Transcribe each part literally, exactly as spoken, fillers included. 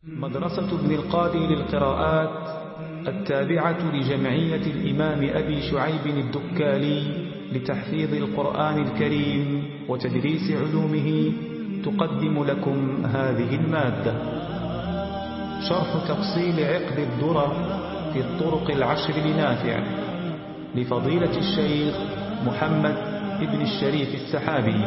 مدرسة ابن القاضي للقراءات التابعة لجمعية الإمام أبي شعيب الدكالي لتحفيظ القرآن الكريم وتدريس علومه تقدم لكم هذه المادة. شرح تفصيل عقد الدرر في الطرق العشر لنافع لفضيلة الشيخ محمد ابن الشريف السحابي.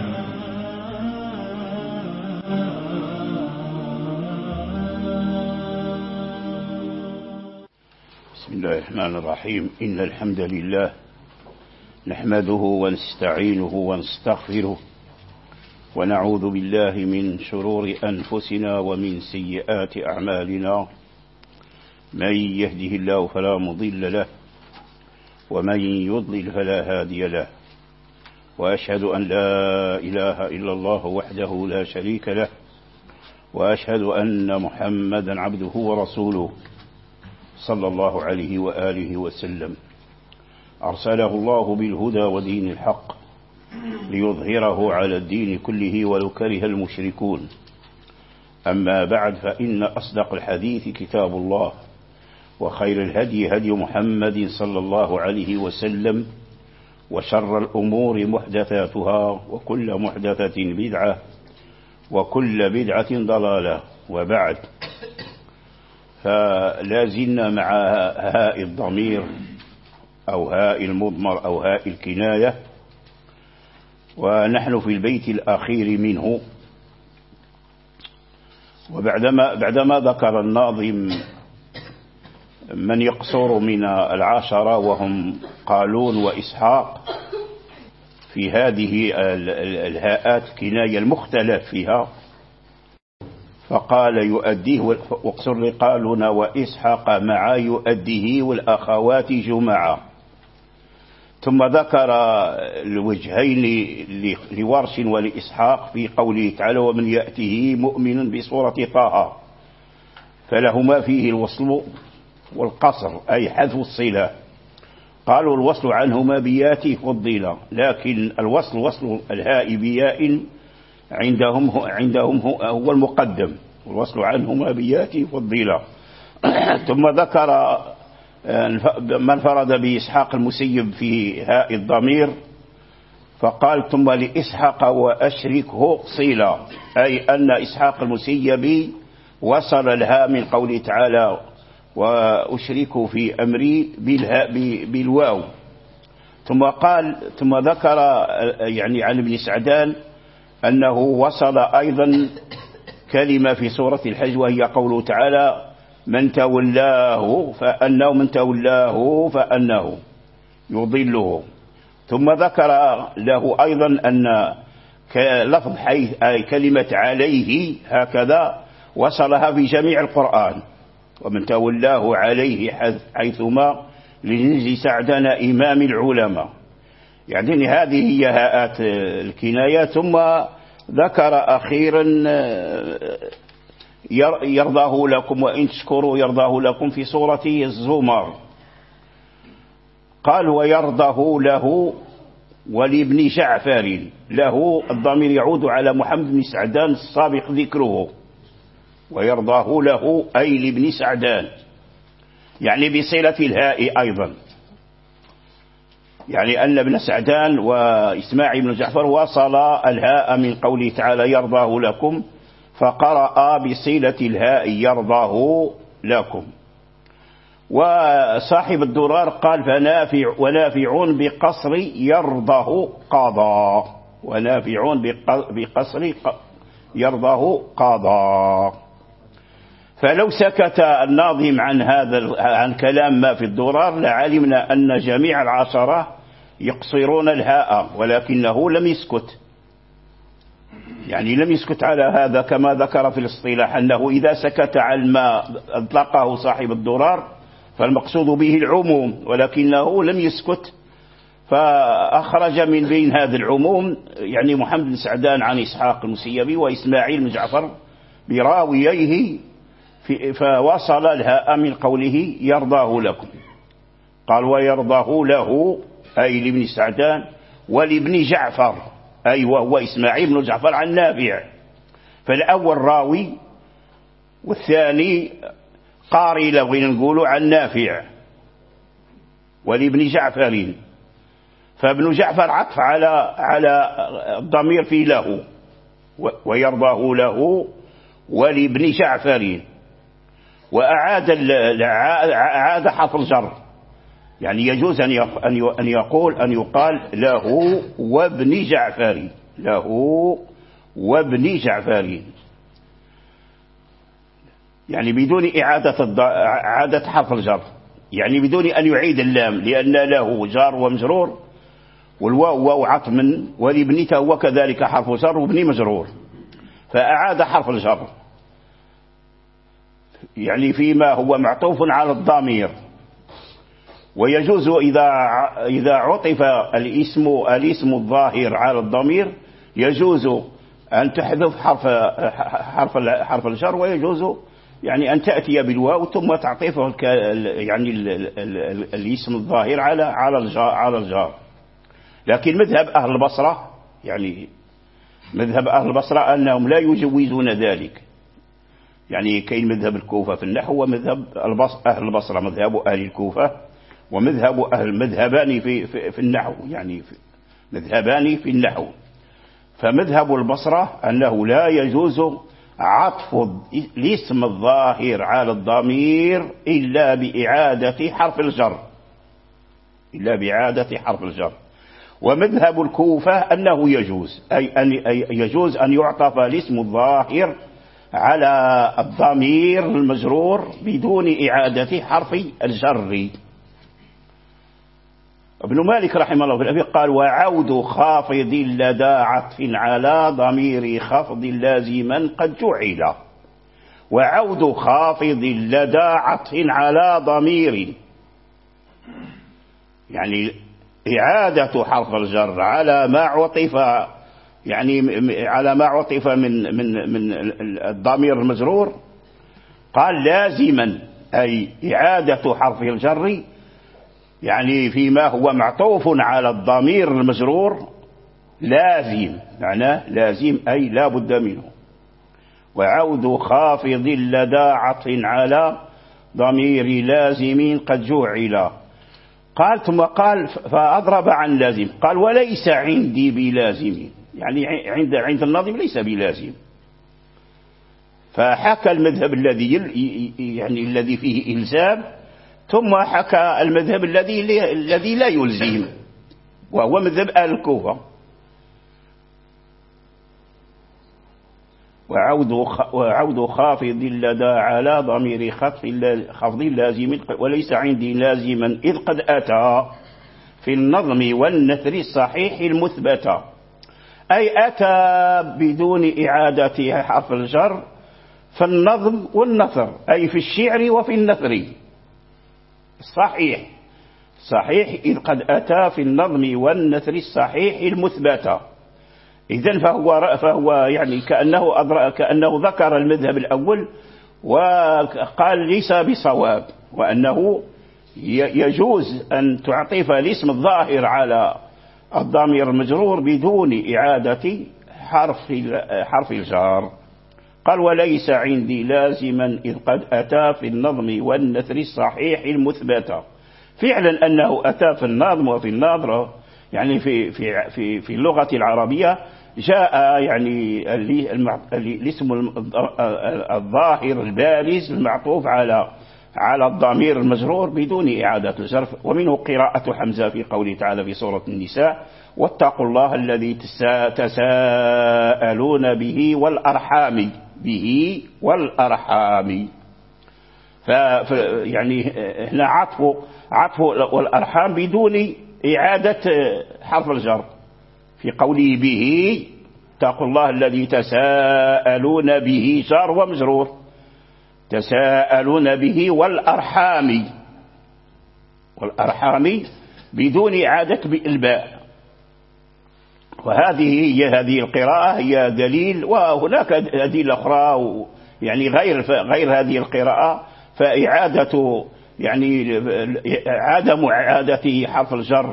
بسم الله الرحمن الرحيم. إن الحمد لله نحمده ونستعينه ونستغفره ونعوذ بالله من شرور أنفسنا ومن سيئات أعمالنا. من يهده الله فلا مضل له ومن يضلل فلا هادي له، وأشهد أن لا إله إلا الله وحده لا شريك له، وأشهد أن محمدا عبده ورسوله صلى الله عليه وآله وسلم. أرسله الله بالهدى ودين الحق ليظهره على الدين كله ولو كره المشركون. أما بعد، فإن أصدق الحديث كتاب الله، وخير الهدي هدي محمد صلى الله عليه وسلم، وشر الأمور محدثاتها، وكل محدثة بدعة، وكل بدعة ضلالة. وبعد، فلا زلنا مع هاء الضمير أو هاء المضمر أو هاء الكناية، ونحن في البيت الأخير منه. وبعدما بعدما ذكر الناظم من يقصر من العشرة وهم قالون وإسحاق في هذه الهاءات كناية المختلف فيها، فقال يؤديه واقصر لقالون وإسحاق مع يؤديه والأخوات جمعا. ثم ذكر الوجهين لورش ولإسحاق في قوله تعالى ومن يأته مؤمن بصورة طه، فلهما فيه الوصل والقصر أي حذف الصلة. قالوا الوصل عنهما بياته فضيلة، لكن الوصل وصل الهاء بياء عندهم عندهم هو المقدم، والوصل عنهما بياته فضيلة. ثم ذكر من فرد بإسحاق المسيب في هاء الضمير، فقال ثم لإسحاق وأشركه صيلا، أي أن إسحاق المسيب وصل الهاء من قوله تعالى وأشركه في أمري بالهاء بالواو. ثم قال ثم ذكر يعني عن ابن سعدان أنه وصل أيضا كلمة في سورة الحج، وهي قوله تعالى من تولاه فأنه من تولاه فأنه يضله. ثم ذكر له أيضا أن لفظ حيث أي كلمة عليه هكذا وصلها في جميع القرآن، ومن تولاه عليه حيثما لنجزي سعدنا إمام العلماء. يعني هذه هي هاءات الكناية. ثم ذكر أخيرا يرضاه لكم وإن تشكروا يرضاه لكم في سورة الزمر. قال ويرضاه له ولابن جعفر، له الضمير يعود على محمد بن سعدان السابق ذكره، ويرضاه له أي لابن سعدان، يعني بصلة الهاء أيضا، يعني أن ابن سعدان وإسماعيل بن جعفر وصل الهاء من قوله تعالى يرضاه لكم، فقرأ بصلة الهاء يرضاه لكم. وصاحب الدرار قال فنافع ونافع بقصر يرضاه قضى، ونافع بقصر يرضاه قضى. فلو سكت الناظم عن هذا عن كلام ما في الدرار لعلمنا أن جميع العشرة يقصرون الهاء، ولكنه لم يسكت، يعني لم يسكت على هذا كما ذكر في الاصطلاح أنه إذا سكت عن ما أطلقه صاحب الدرار فالمقصود به العموم، ولكنه لم يسكت فأخرج من بين هذا العموم يعني محمد بن سعدان عن إسحاق المسيبي وإسماعيل بن جعفر براوييه، فوصل الهاء من قوله يرضاه لكم. قال ويرضاه له أي لابن سعدان ولابن جعفر أي وهو إسماعيل بن جعفر عن نافع. فالأول راوي والثاني قاري لو بغينا نقولوا عن نافع ولابن جعفر، فابن جعفر عطف على على الضمير في له ويرضاه له ولابن جعفر، وأعاد أعاد حرف الجر، يعني يجوز أن يقول أن يقال له وابن جعفر، له وابن جعفر، يعني بدون إعادة إعادة حرف الجر، يعني بدون أن يعيد اللام، لأن له جار ومجرور، والواو واو عطف من، والابن هو كذلك حرف جر وابن مجرور، فأعاد حرف الجر يعني فيما هو معطوف على الضمير. ويجوز إذا إذا عطف الاسم الاسم الظاهر على الضمير يجوز أن تحذف حرف حرف حرف الجر، ويجوز يعني أن تأتي بالواو ثم تعطفه يعني الاسم الظاهر على على الجار على الجار. لكن مذهب أهل البصرة يعني مذهب أهل البصرة أنهم لا يجوزون ذلك، يعني كاين مذهب الكوفة في النحو ومذهب أهل البصرة، مذهب أهل الكوفة ومذهب أهل مذهبان في في, في النحو، يعني في مذهبان في النحو. فمذهب البصرة أنه لا يجوز عطف الاسم الظاهر على الضمير إلا بإعادة حرف الجر، إلا بإعادة حرف الجر. ومذهب الكوفة أنه يجوز، أي أن يجوز أن يعطف الاسم الظاهر على الضمير المجرور بدون إعادة حرف الجر. ابن مالك رحمه الله في الأبي قال: وعود خافض لدى عطف على ضمير خفض لازما قد جعل. وعود خافض لدى عطف على ضمير، يعني إعادة حرف الجر على ما عطف، يعني على ما عطف من من من الضمير المجرور، قال لازما، أي إعادة حرف الجر يعني فيما هو معطوف على الضمير المجرور لازم، معناه لازم أي لا بد منه. وعود خافض لدى عطف على ضمير لازم قد جعل. قال ثم قال فأضرب عن لازم، قال وليس عندي بلازم، يعني عند عند الناظم ليس بلازم. فحكى المذهب الذي يعني الذي فيه إلزام، ثم حكى المذهب الذي الذي لا يلزم، وهو مذهب أهل الكوفة. وعود وعود خافض لدى على ضمير خفض لازم وليس عندي لازما إذ قد أتى في النظم والنثر الصحيح المثبتة، أي أتى بدون إعادة حرف الجر في النظم والنثر، أي في الشعر وفي النثر الصحيح صحيح إذ قد أتى في النظم والنثر الصحيح المثبتة. إذن فهو فهو يعني كأنه أدرى كأنه ذكر المذهب الأول وقال ليس بصواب، وأنه يجوز أن تعطف الاسم الظاهر على الضمير المجرور بدون إعادة حرف حرف الجار. قال وليس عندي لازما إذ قد أتى في النظم والنثر الصحيح المثبتة. فعلا أنه أتى في النظم وفي النظر، يعني في في في في اللغة العربية جاء يعني الاسم الظاهر البارز المعطوف على على الضمير المجرور بدون إعادة الجر. ومنه قراءة حمزة في قوله تعالى في سورة النساء: واتقوا الله الذي تساءلون به والأرحام، به والأرحام. ف يعني هنا عطف عطف والأرحام بدون إعادة حرف الجر في قوله به، اتقوا الله الذي تساءلون به جار ومجرور، تساءلون به والأرحام، والأرحام بدون إعادة بالباء. وهذه هي هذه القراءة هي دليل، وهناك أدلة أخرى يعني غير غير هذه القراءة، فإعادة يعني عدم إعادة حرف الجر،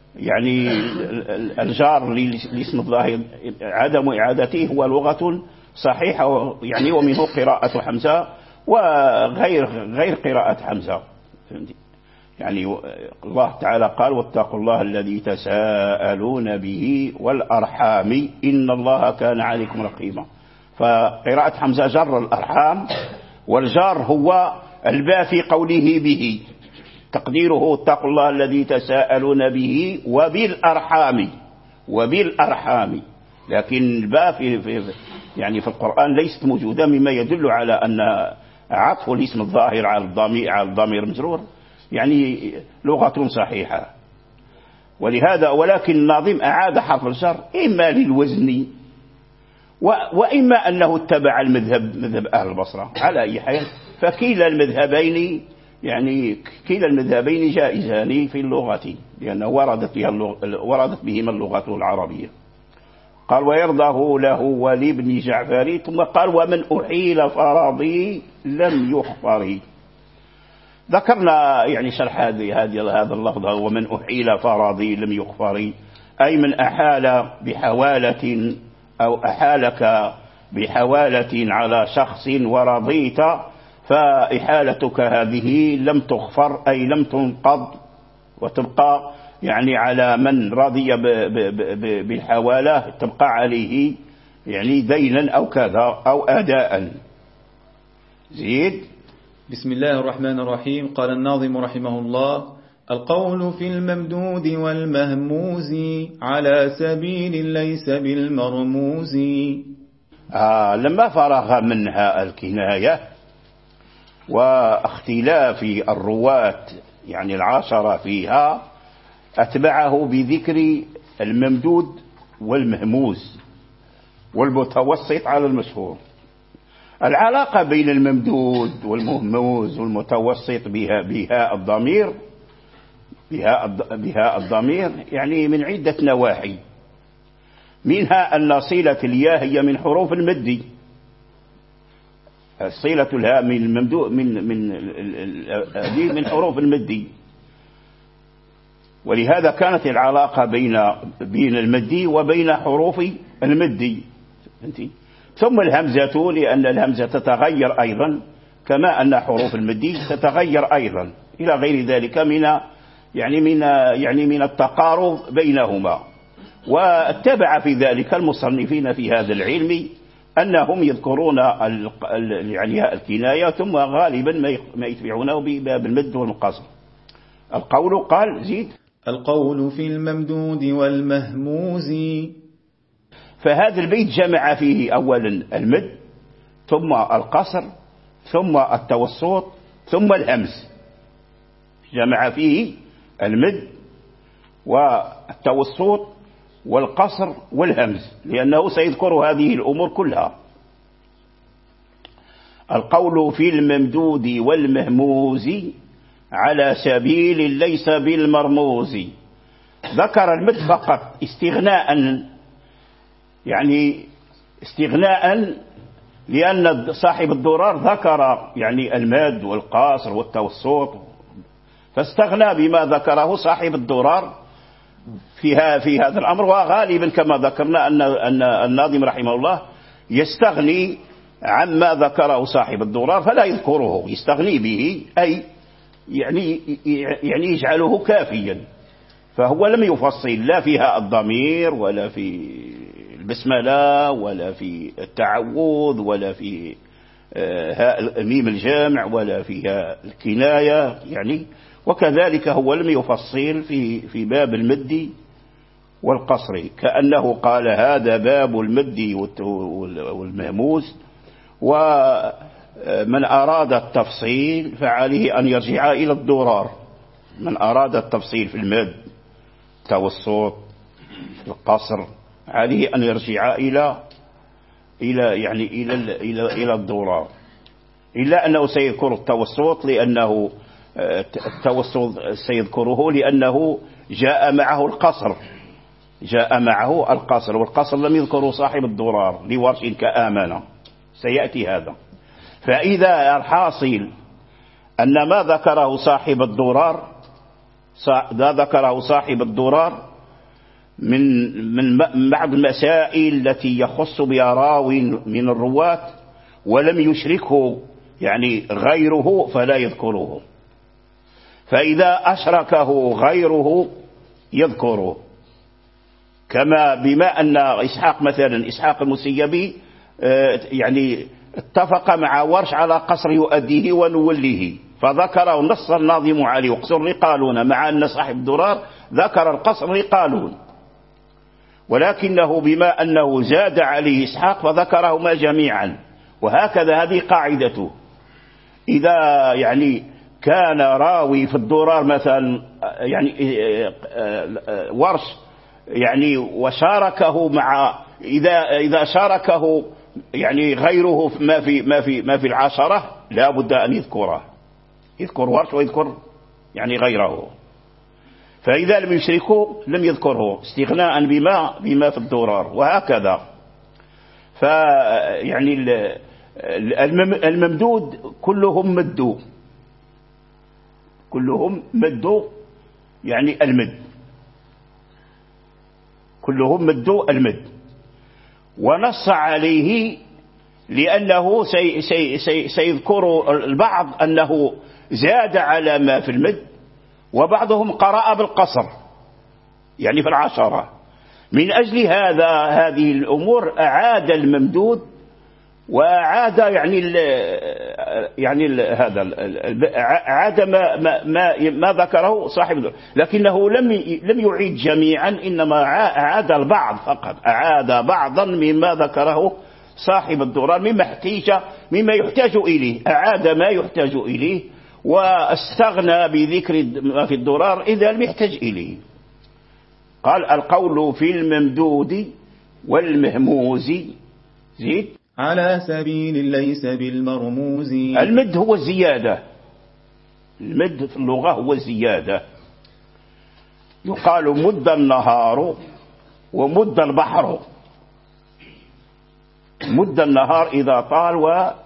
يعني الجار لاسم الظاهر عدم إعادته هو لغة صحيحة يعني، ومنه قراءة حمزة وغير غير قراءة حمزة. يعني الله تعالى قال واتقوا الله الذي تساءلون به والأرحام إن الله كان عليكم رقيبا. فقراءة حمزة جر الأرحام، والجار هو الباء في قوله به، تقديره اتقوا الله الذي تساءلون به وبالأرحام وبالأرحام. لكن الباء في, في يعني في القرآن ليست موجودة، مما يدل على أن عطف الاسم الظاهر على الضمير على الضمير المجرور يعني لغة صحيحة. ولهذا ولكن الناظم أعاد حرف الجر إما للوزن وإما أنه اتبع المذهب مذهب أهل البصرة. على أي حال فكلا المذهبين يعني كلا المذهبين جائزان في اللغة، لأنه وردت بها وردت بهما اللغة العربية. قال ويرضاه له ولابن جعفر، ثم قال ومن أحيل فراضي لم يخفر. ذكرنا يعني شرح هذه هذا اللفظ ومن أحيل فراضي لم يخفر، أي من أحال بحوالة أو أحالك بحوالة على شخص ورضيت فإحالتك هذه لم تغفر، أي لم تنقض وتبقى يعني على من رضي بالحوالة تبقى عليه يعني دينا أو كذا أو أداء. زيد. بسم الله الرحمن الرحيم. قال الناظم رحمه الله: القول في الممدود والمهموز على سبيل ليس بالمرموز. آه لما فرغ منها الكناية واختلاف الرواة يعني العشرة فيها، أتبعه بذكر الممدود والمهموز والمتوسط على المشهور. العلاقة بين الممدود والمهموز والمتوسط بها بها الضمير بها بها الضمير يعني من عدة نواحي، منها أن صلة الياء هي من حروف المد، صلة الهاء من الممدود من من هذه من حروف المد، ولهذا كانت العلاقة بين بين المد وبين حروف المد. ثم الهمزة لأن الهمزة تتغير أيضا كما أن حروف المد تتغير أيضا، إلى غير ذلك من يعني من يعني من التقارب بينهما. واتبع في ذلك المصنفين في هذا العلم أنهم يذكرون يعني الكناية ثم غالبا ما يتبعونه بباب المد والمقصر. القول قال زيد القول في الممدود والمهموز. فهذا البيت جمع فيه أولا المد ثم القصر ثم التوسط ثم الهمز، جمع فيه المد والتوسط والقصر والهمز، لأنه سيذكر هذه الأمور كلها. القول في الممدود والمهموز على سبيل ليس بالمرموز. ذكر المد فقط استغناء يعني استغناء لأن صاحب الدرار ذكر يعني المد والقصر والتوسط، فاستغنى بما ذكره صاحب الدرار فيها في هذا الأمر. وغالبا كما ذكرنا أن أن الناظم رحمه الله يستغني عما ذكره صاحب الدرار فلا يذكره، يستغني به أي يعني يعني يجعله كافيا. فهو لم يفصل لا فيها الضمير ولا في البسملة ولا في التعوذ ولا في هاء ميم الجامع ولا فيها الكناية يعني. وكذلك هو لم يفصل في في باب المد والقصر، كأنه قال هذا باب المد والمهموز، ومن أراد التفصيل فعليه أن يرجع إلى الدرار. من أراد التفصيل في المد التوسط القصر عليه أن يرجع إلى إلى يعني إلى إلى إلى الدرار، إلا أنه سيذكر التوسط لأنه التوسط سيذكره لأنه جاء معه القصر جاء معه القصر والقصر لم يذكره صاحب الدرار لورش كآمنة، سيأتي هذا. فإذا الحاصل أن ما ذكره صاحب الدرار ما ذكره صاحب الدرار من من بعض المسائل التي يخص بها راو من الرواة ولم يشركه يعني غيره فلا يذكره، فإذا أشركه غيره يذكره. كما بما أن إسحاق مثلا إسحاق المسيبي يعني اتفق مع ورش على قصر يؤديه ونوليه، فذكره نص الناظم عليه وقصر لقالون، مع أن صاحب الدرار ذكر القصر لقالون، ولكنه بما أنه زاد عليه إسحاق فذكرهما جميعا. وهكذا هذه قاعدته، إذا يعني كان راوي في الدرار مثلا يعني ورش يعني وشاركه مع إذا إذا شاركه يعني غيره ما في ما في ما في العشرة لا بد أن يذكره، يذكر ورش ويذكر يعني غيره، فإذا لم يشركوا لم يذكره استغناء بما بما في الدرار. وهكذا فيعني الممدود كلهم مدوا كلهم مدوا يعني المد كلهم مدوا المد، ونص عليه لأنه سي سي سي سيذكر البعض أنه زاد على ما في المد، وبعضهم قرأ بالقصر يعني في العشرة. من أجل هذا هذه الأمور أعاد الممدود وأعاد يعني ال يعني ال هذا أعاد ما ما ما ذكره صاحب، لكنه لم لم يعيد جميعا، إنما أعاد البعض فقط، أعاد بعضا مما ذكره صاحب الدرار مما احتاج مما يحتاج إليه، أعاد ما يحتاج إليه واستغنى بذكر ما في الدرار إذا لم يحتاج إليه. قال القول في الممدود والمهموز زيد على سبيل ليس بالمرموز. المد هو الزيادة، المد في اللغة هو الزيادة، يقال مد النهار ومد البحر. مد النهار إذا طال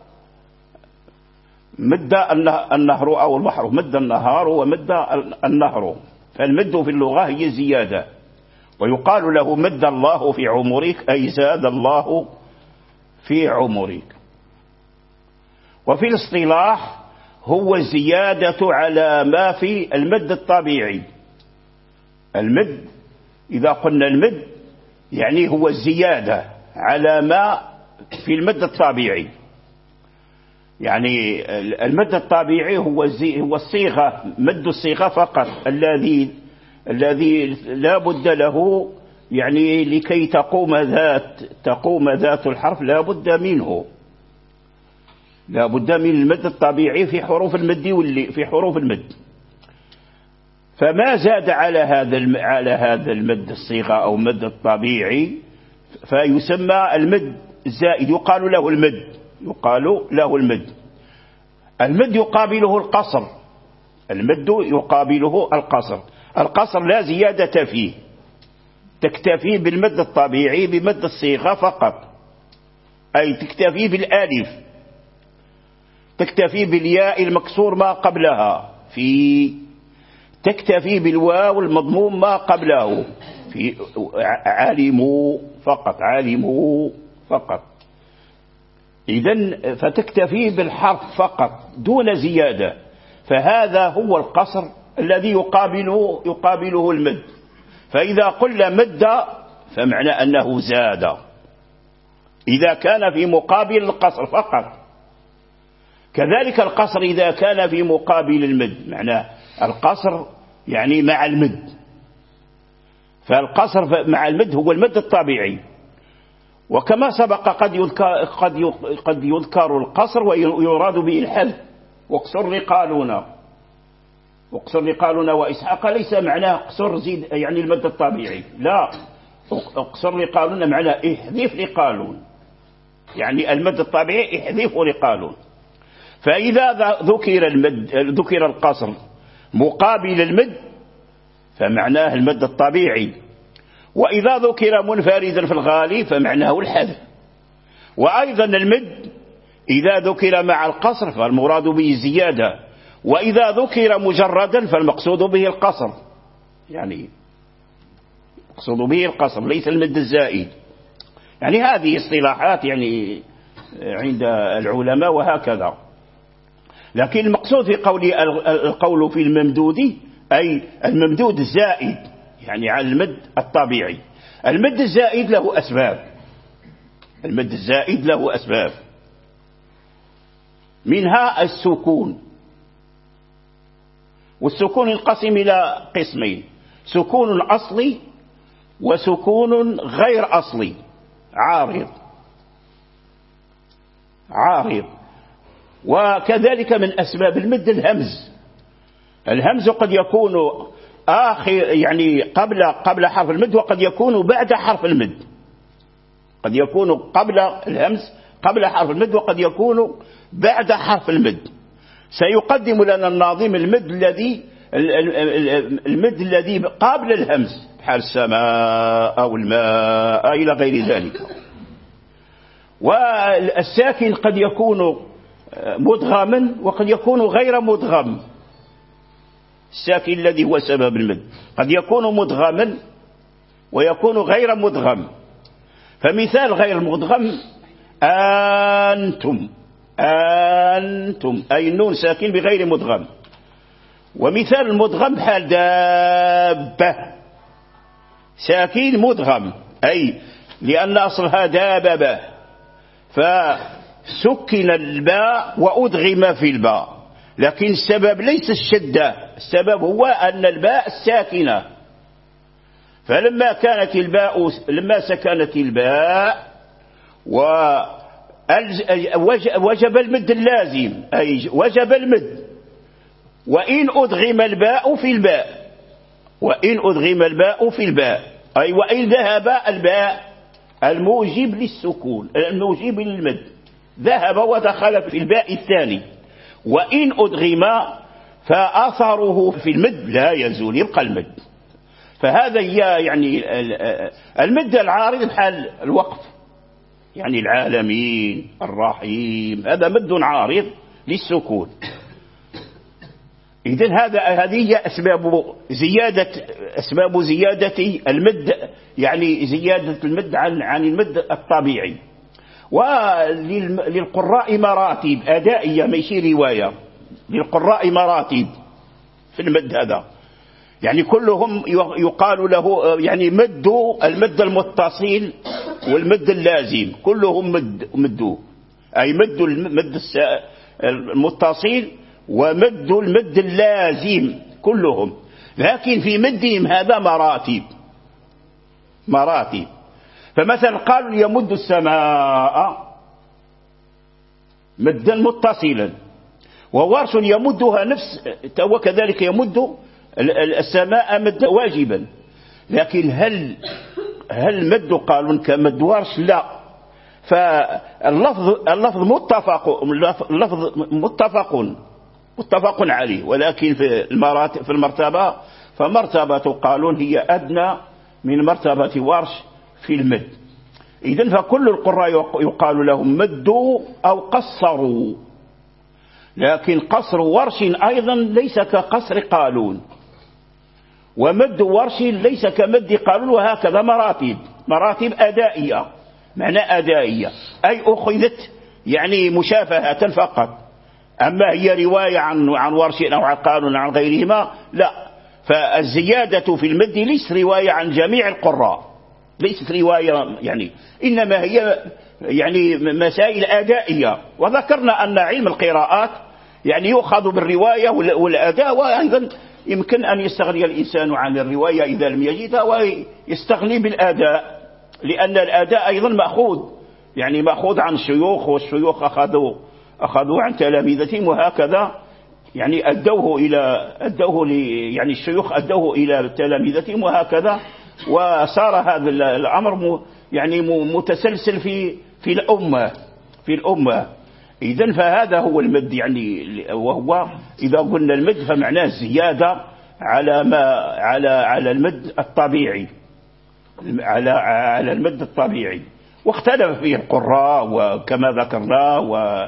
ومد النهر أو البحر، مد النهار ومد النهر، فالمد في اللغة هي الزيادة. ويقال له مد الله في عمرك أي زاد الله في عمرك. وفي الاصطلاح هو الزيادة على ما في المد الطبيعي. المد إذا قلنا المد يعني هو الزيادة على ما في المد الطبيعي، يعني المد الطبيعي هو هو الصيغة، مد الصيغة فقط الذي الذي لا بد له يعني لكي تقوم ذات تقوم ذات الحرف لا بد منه، لا بد من المد الطبيعي في حروف المد واللي في حروف المد. فما زاد على هذا على هذا المد الصيغة أو مد الطبيعي فيسمى المد الزائد، يقال له المد، يقال له المد. المد يقابله القصر، المد يقابله القصر. القصر لا زيادة فيه، تكتفي بالمد الطبيعي بمد الصيغة فقط، أي تكتفي بالآلف، تكتفي بالياء المكسور ما قبلها، في تكتفي بالواو المضموم ما قبله، في علموا فقط، علموا فقط. إذن فتكتفي بالحرف فقط دون زيادة، فهذا هو القصر الذي يقابله يقابله المد. فإذا قلنا مد فمعنى أنه زاد إذا كان في مقابل القصر فقط، كذلك القصر إذا كان في مقابل المد، معناه القصر يعني مع المد، فالقصر مع المد هو المد الطبيعي. وكما سبق قد يذكر, قد قد يذكر القصر ويراد به الحذف، واقصر لقالون، واقصر لقالون وإسحاق ليس معناه اقصر زيد يعني المد الطبيعي، لا، اقصر لقالون معناه احذف لقالون، يعني المد الطبيعي احذفه لقالون. فإذا ذكر المد ذكر القصر مقابل المد فمعناه المد الطبيعي، وإذا ذكر منفردا في الغالب فمعناه الحذف. وأيضا المد إذا ذكر مع القصر فالمراد به الزيادة، وإذا ذكر مجردا فالمقصود به القصر، يعني أقصد به القصر ليس المد الزائد. يعني هذه اصطلاحات يعني عند العلماء وهكذا. لكن المقصود في قول القول في الممدود أي الممدود الزائد، يعني على المد الطبيعي. المد الزائد له أسباب، المد الزائد له أسباب، منها السكون. والسكون ينقسم إلى قسمين: سكون أصلي وسكون غير أصلي عارض. عارض. وكذلك من أسباب المد الهمز. الهمز قد يكون آخر يعني قبل قبل حرف المد، وقد يكون بعد حرف المد. قد يكون قبل الهمز قبل حرف المد، وقد يكون بعد حرف المد. سيقدم لنا الناظم المد الذي المد الذي قبل الهمز، بحال السماء أو الماء إلى غير ذلك. والساكن قد يكون مدغما وقد يكون غير مدغم. الساكن الذي هو سبب المد قد يكون مدغما ويكون غير مدغم. فمثال غير مدغم: أنتم. أنتم أي النون ساكن بغير مدغم. ومثال المدغم بحال دابة، ساكن مدغم، أي لأن أصلها داببة فسكن الباء وأدغم في الباء. لكن السبب ليس الشدة، السبب هو أن الباء الساكنة. فلما كانت الباء لما سكنت الباء وجب المد اللازم، أي وجب المد. وإن أدغم الباء في الباء، وإن أدغم الباء في الباء أي وإن ذهب الباء الموجب للسكون الموجب للمد، ذهب ودخل في الباء الثاني. وإن أدغم فأثره في المد لا يزول، يبقى المد. فهذا هي يعني المد العارض بحال الوقف، يعني العالمين الرحيم، هذا مد عارض للسكون. إذن هذا هذه هي أسباب زيادة أسباب زيادة المد، يعني زيادة المد عن عن المد الطبيعي. وللقراء مراتب أدائية ماشي رواية، للقراء مراتب في المد هذا، يعني كلهم يقال له يعني مد المد المتصل والمد اللازم، كلهم مد مدوه، أي مد المد المتصل ومد المد اللازم كلهم. لكن في مدهم هذا مراتب مراتب. فمثلا قالوا يمد السماء مدا متصلا، وورش يمدها نفس وكذلك يمد السماء مدا واجبا. لكن هل هل مد قالوا كمد ورش؟ لا. فاللفظ اللفظ متفق اللفظ متفق متفق عليه، ولكن في المراتب في المرتبة فمرتبة قالون هي أدنى من مرتبة ورش في المد. إذن فكل القراء يقال لهم مدوا أو قصروا. لكن قصر ورش أيضا ليس كقصر قالون، ومد ورش ليس كمد قالون، وهكذا مراتب مراتب أدائية. معنى أدائية أي أخذت يعني مشافهة فقط. أما هي رواية عن عن ورش أو عن قالون عن غيرهما لا. فالزيادة في المد ليس رواية عن جميع القراء، ليست رواية يعني، إنما هي يعني مسائل أدائية. وذكرنا أن علم القراءات يعني يؤخذ بالرواية والأداء، وأيضا يمكن أن يستغني الإنسان عن الرواية إذا لم يجدها ويستغني بالأداء، لأن الأداء أيضا مأخوذ يعني مأخوذ عن الشيوخ، والشيوخ أخذوا أخذوا عن تلاميذتهم، وهكذا يعني أدوه إلى أدوه لي يعني الشيوخ أدوه إلى تلاميذتهم، وهكذا وصار هذا الأمر يعني متسلسل في في الأمة في الأمة. إذن فهذا هو المد، يعني وهو إذا قلنا المد فمعناه زيادة على ما على على المد الطبيعي، على على المد الطبيعي. واختلف فيه القراء وكما ذكرنا،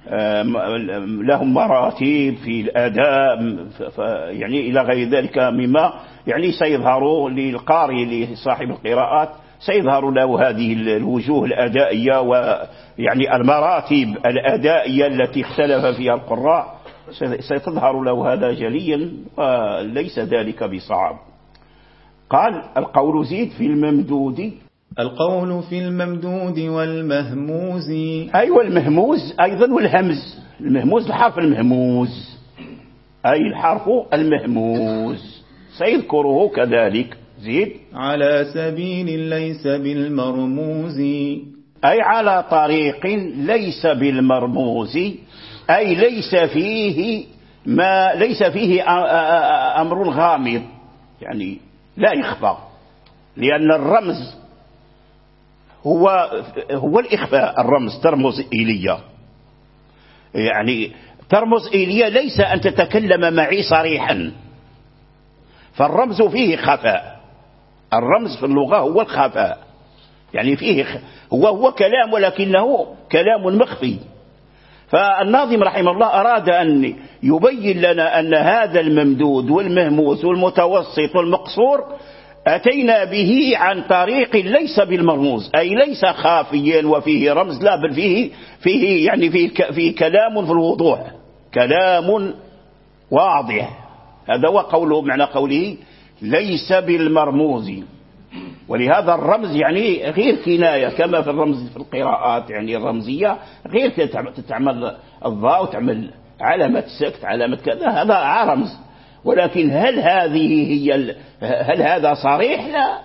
لهم مراتب في الأداء يعني إلى غير ذلك مما يعني سيظهر للقارئ لصاحب القراءات، سيظهر له هذه الوجوه الأدائية ويعني المراتب الأدائية التي اختلف فيها القراء، ستظهر له هذا جليا وليس ذلك بصعب. قال القول زيد في الممدود، القول في الممدود والمهموز. أيوة المهموز أيضا والهمز، المهموز الحرف المهموز أي الحرف المهموز سيذكره كذلك. زيد على سبيل ليس بالمرموز، أي على طريق ليس بالمرموز، أي ليس فيه ما ليس فيه أمر غامض، يعني لا يخفى، لأن الرمز هو هو الإخفاء. الرمز ترمز إيليا، يعني ترمز إيليا ليس أن تتكلم معي صريحا، فالرمز فيه خفاء. الرمز في اللغة هو الخفاء، يعني فيه هو هو كلام ولكنه كلام مخفي. فالناظم رحمه الله أراد أن يبين لنا أن هذا الممدود والمهموس والمتوسط والمقصور أتينا به عن طريق ليس بالمرموز، أي ليس خافيا وفيه رمز، لا بل فيه فيه يعني فيه فيه كلام في الوضوح، كلام واضح. هذا هو قوله، معنى قوله ليس بالمرموز. ولهذا الرمز يعني غير كناية كما في الرمز في القراءات، يعني الرمزية غير تتعمل الضاء وتعمل علامة سكت علامة كذا، هذا رمز. ولكن هل هذه هي هل هذا صريح؟ لا،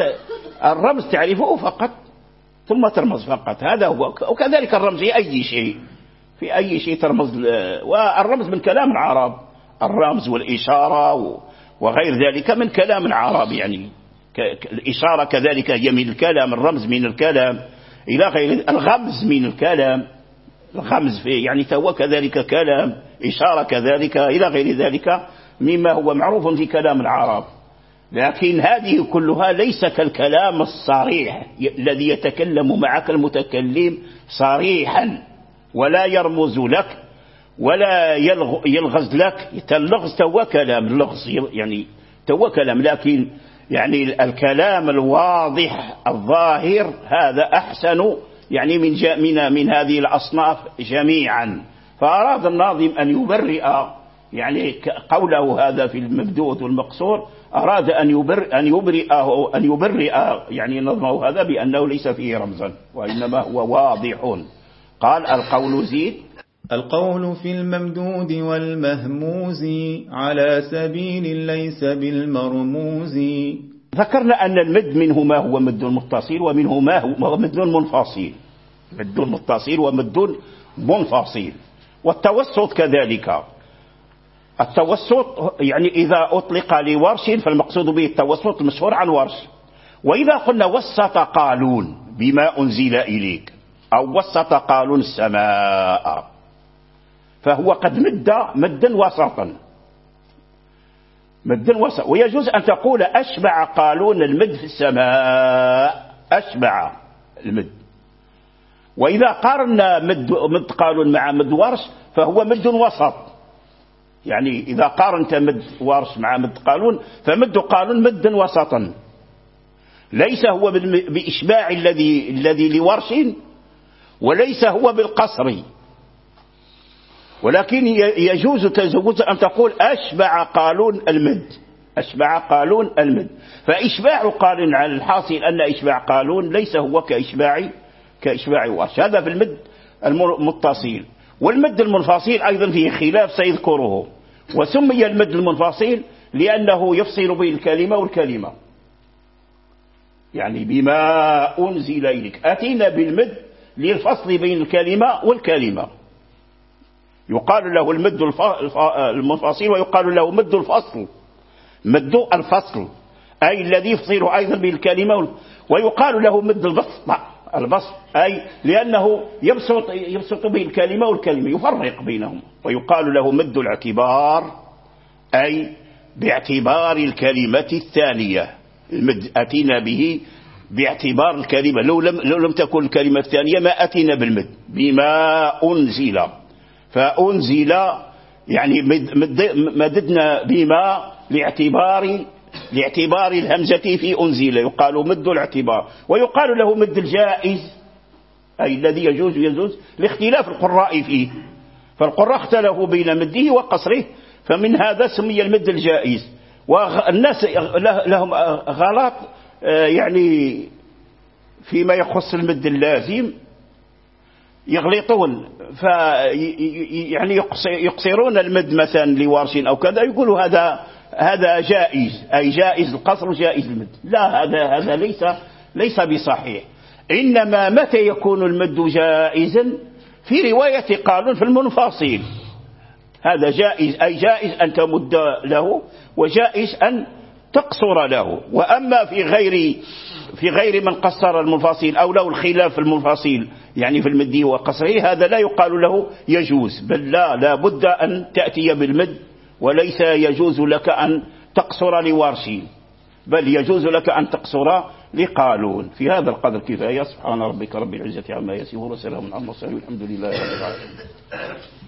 الرمز تعرفه فقط ثم ترمز فقط، هذا هو. وكذلك الرمز في أي شيء، في أي شيء ترمز. والرمز من كلام العرب، الرمز والإشارة وغير ذلك من كلام العرب، يعني الإشارة كذلك هي من الكلام، الرمز من الكلام إلى غير، الغمز من الكلام، الغمز فيه يعني هو كذلك كلام، إشارة كذلك إلى غير ذلك مما هو معروف في كلام العرب. لكن هذه كلها ليس كالكلام الصريح الذي يتكلم معك المتكلم صريحا ولا يرمز لك ولا يلغز لك. اللغز تو كلام، اللغز يعني تو كلام، لكن يعني الكلام الواضح الظاهر هذا أحسن يعني من من من هذه الأصناف جميعا. فأراد الناظم أن يبرئ يعني قوله هذا في الممدود والمقصور، أراد أن يبرئ أن يبرئه أن يبرئ يعني نظمه هذا بأنه ليس فيه رمزا وإنما هو واضح. قال القول زيد، القول في الممدود والمهموز على سبيل ليس بالمرموز. ذكرنا أن المد منه ما هو مد متصل ومنه ما هو مد منفصل، مد متصل ومد منفصل. والتوسط كذلك، التوسط يعني إذا أطلق لورش فالمقصود به التوسط المشهور عن ورش. وإذا قلنا وسط قالون بما أنزل إليك أو وسط قالون السماء فهو قد مد مدا وسطا، مدا وسط. ويجوز أن تقول أشبع قالون المد في السماء، أشبع المد. وإذا قارنا مد, مد قالون مع مد ورش فهو مد وسط، يعني إذا قارنت مد ورش مع مد قالون فمد قالون مدا وسطا، ليس هو بإشباع الذي الذي لورش وليس هو بالقصر. ولكن يجوز تزوج أن تقول أشبع قالون المد، أشبع قالون المد. فإشباع قالون على الحاصل أن إشباع قالون ليس هو كإشباع كإشباع ورش، هذا في المد المتصل. والمد المنفصل أيضا فيه خلاف سيذكره. وسمي المد المنفصل لأنه يفصل بين الكلمة والكلمة، يعني بما أنزل إليك أتينا بالمد للفصل بين الكلمة والكلمة. يقال له المد المنفصل ويقال له مد الفصل، مد الفصل أي الذي يفصل أيضا بين الكلمة. ويقال له مد البسط، البسط أي لأنه يبسط يبسط به الكلمة والكلمة، يفرق بينهم. ويقال له مد الاعتبار أي باعتبار الكلمة الثانية، المد أتينا به باعتبار الكلمة، لو لم, لو لم تكن الكلمة الثانية ما أتينا بالمد بما أنزل. فأنزل يعني مددنا بما لاعتبار لاعتبار الهمزة في أنزل، يقال مد الاعتبار، ويقال له مد الجائز أي الذي يجوز يجوز لاختلاف القراء فيه، فالقراء اختلفوا بين مده وقصره، فمن هذا سمي المد الجائز. والناس لهم غلط يعني فيما يخص المد اللازم، يغلطون في يعني يقصرون المد مثلا لورش أو كذا، يقولوا هذا هذا جائز، أي جائز القصر جائز المد. لا، هذا هذا ليس ليس بصحيح. إنما متى يكون المد جائزا؟ في رواية قالون في المنفصل، هذا جائز أي جائز أن تمد له، وجائز أن تقصر له. وأما في غير في غير من قصر المنفصل أو له الخلاف في المنفصل يعني في المد وقصره، هذا لا يقال له يجوز، بل لا لا بد أن تأتي بالمد، وليس يجوز لك أن تقصر لورشي، بل يجوز لك أن تقصر لقالون. في هذا القدر كفاية. سبحان ربك رب العزة عما يصفون وسلام على المرسلين والحمد لله رب العالمين.